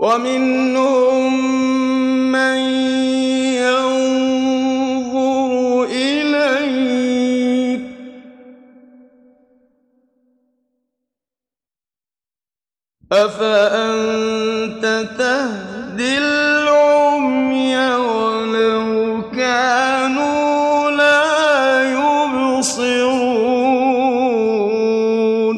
ومنهم من ينظر إليك أفأنت تهدي العمي ولو كانوا لا يبصرون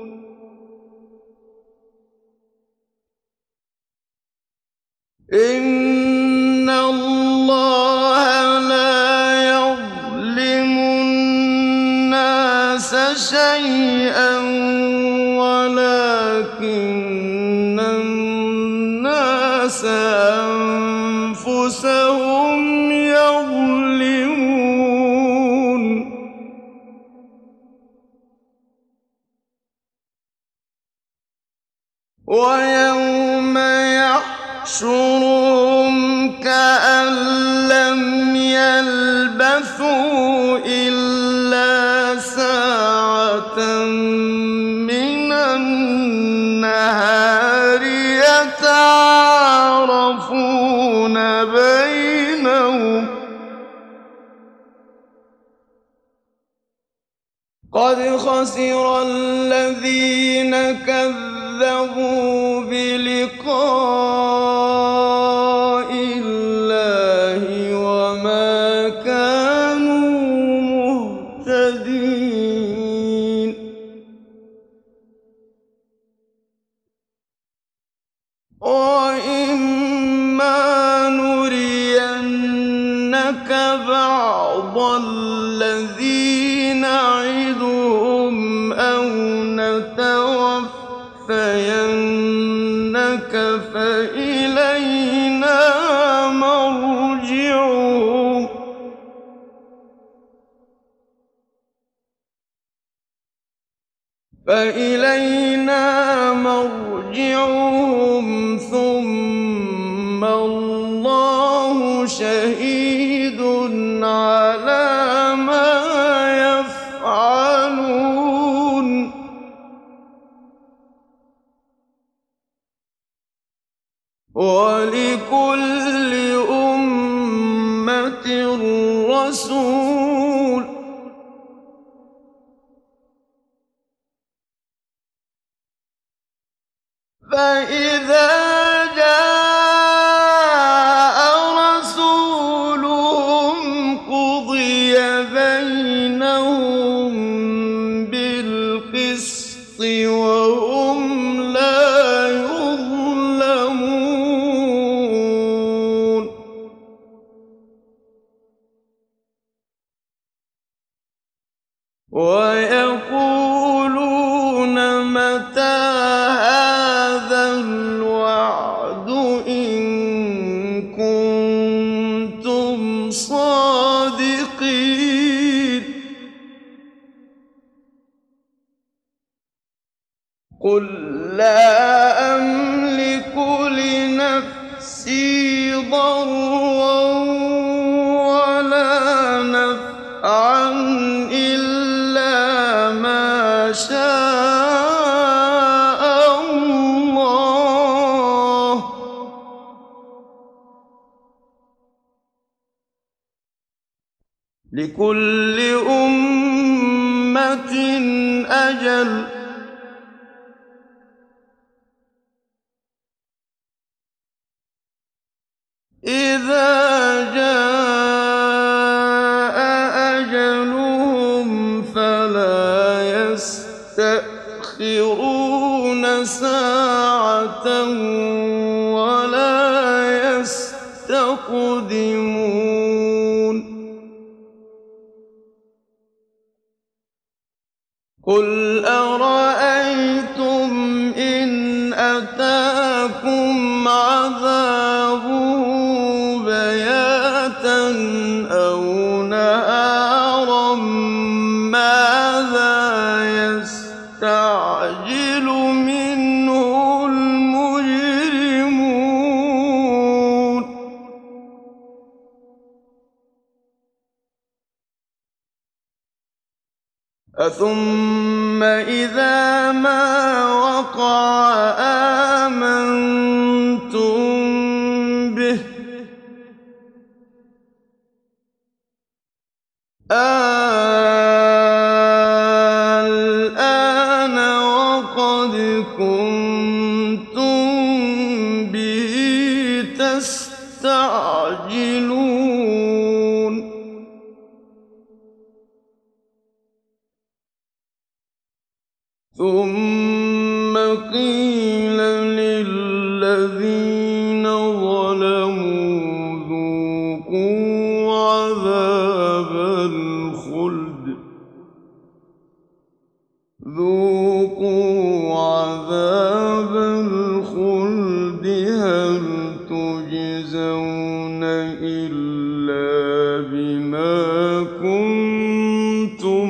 إن الله لا يظلم الناس شيئا ولكن الناس أنفسهم يظلمون ويوم يحشرهم كأن لم يلبثوا إلا ساعة من النهار يتعارفون بينهم قد خسر الذين كذبوا بلقاء الله وما كانوا مهتدين وإما نرينك بعض الذي نعدهم أو نتوفينك فإلينا مرجعهم ثم الله شهيد على ما يفعلون ولكل أمة رسول فإذا جاء رسولهم قضي بينهم بالقسط وهم لا يظلمون ويقولون متى هذا الوعد إن كنتم صادقين قل لا أملك لنفسي ضرا ولا نفعا إلا ما شاء الله لكل أمة أجل إذا جاء أجلهم فلا يستأخرون ساعة ولا يستقدمون قل أرأيتم إن أتاكم عذابه بياتا أو نهارا ماذا يستعجل منه المجرمون أثم إذا ما وقع آمنتم كنتم به تستعجلون ثم قيل للذين ظلموا ذوقوا عذاب الخلد هل تجزون إلا بما كنتم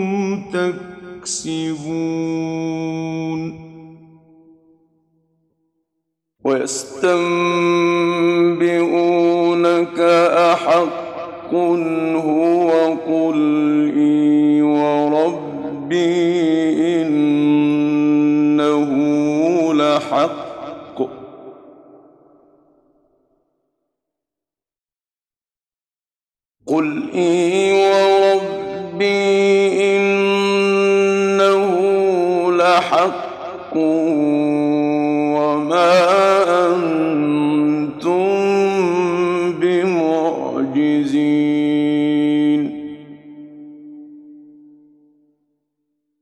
تكسبون ويستنبئونك أحق هو قل إي وربي إنه لحق قل إي وربي إنه لحق